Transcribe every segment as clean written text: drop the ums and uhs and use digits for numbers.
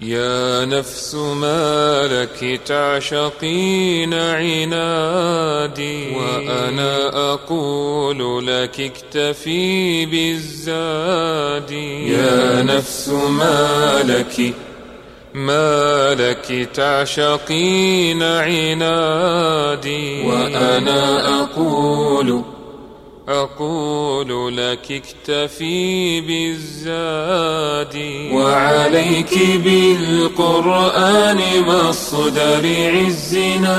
يا نفس ما لك تعشقين عنادي، وأنا أقول لك اكتفي بالزاد. يا نفس ما لك تعشقين عنادي، وأنا أقول لك اكتفي بالزاد. وعليك بالقرآن مصدر عزنا،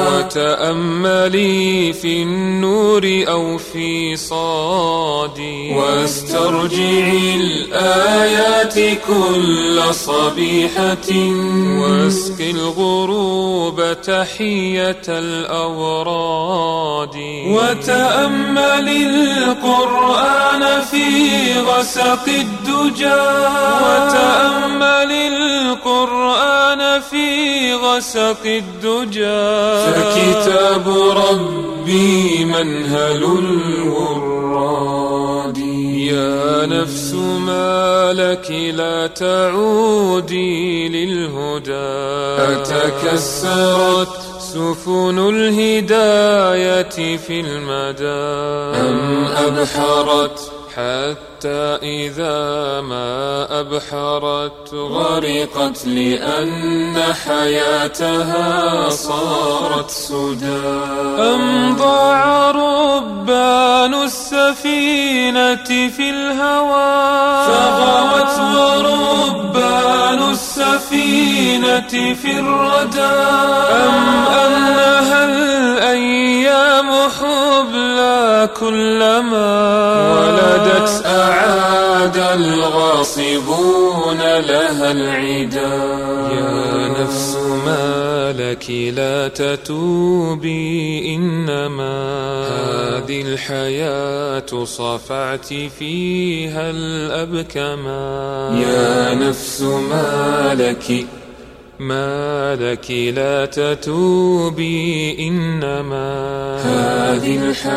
وتأملي في النور أو في صادي، واسترجعي الآيات كل صبيحة، واسقي الغروب تحية الأوراد. وتأملي القرآن في غسق الدجى، وتأملي القرآن في غسق الدجى، فكتاب ربي منهل الوراد. يا نفس ما لك لا تعودي للهدى، أتكسرت سفن الهداية في المدى، أم أبحرت حتى إذا ما أبحرت غرقت، لأن حياتها صارت سدى. أم ضاع ربان السفينة في الهوى، فغوت وربان السفينة في الردى. أم أنها الأيام حبلى كلما ولدت أعاد الغاصبون لها العدا. يا نفس ما لك لا تتوبي، إنما هذه الحياة صفعت فيها الأبكما. يا نفس ما لك لا تتوبي، إنما هذه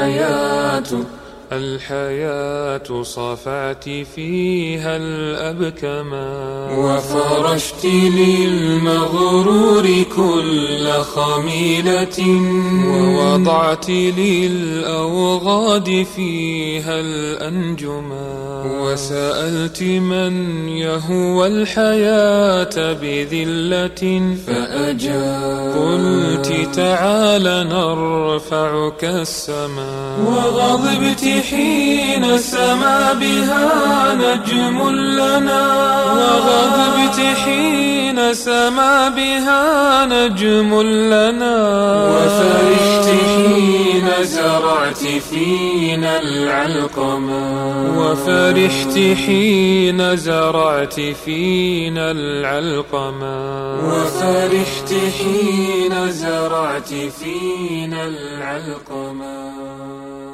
الحياة صفعت فيها الأبكما. وفرشت للمغرور كل خميلة، ووضعت للأوغاد فيها الأنجما. وسألت من يهوى الحياة بذلة فأجاب، قلت تعال نرفعك السماء. وغضبت حين سما بها نجم لنا، وغضبت حين سما بها نجم لنا. وفرحت حين زرعت فينا العلقما، وفرحت حين زرعت فينا العلقما. وفرحت حين زرعت فينا العلقما.